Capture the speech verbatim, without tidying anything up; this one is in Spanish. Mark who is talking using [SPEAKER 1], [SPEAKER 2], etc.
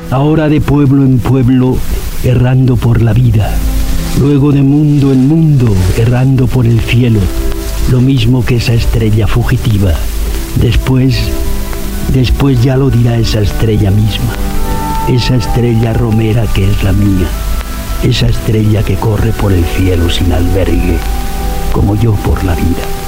[SPEAKER 1] ahora de pueblo en pueblo, errando por la vida, luego de mundo en mundo, errando por el cielo, lo mismo que esa estrella fugitiva. Después, después ya lo dirá esa estrella misma, esa estrella romera que es la mía, esa estrella que corre por el cielo sin albergue, como yo por la vida.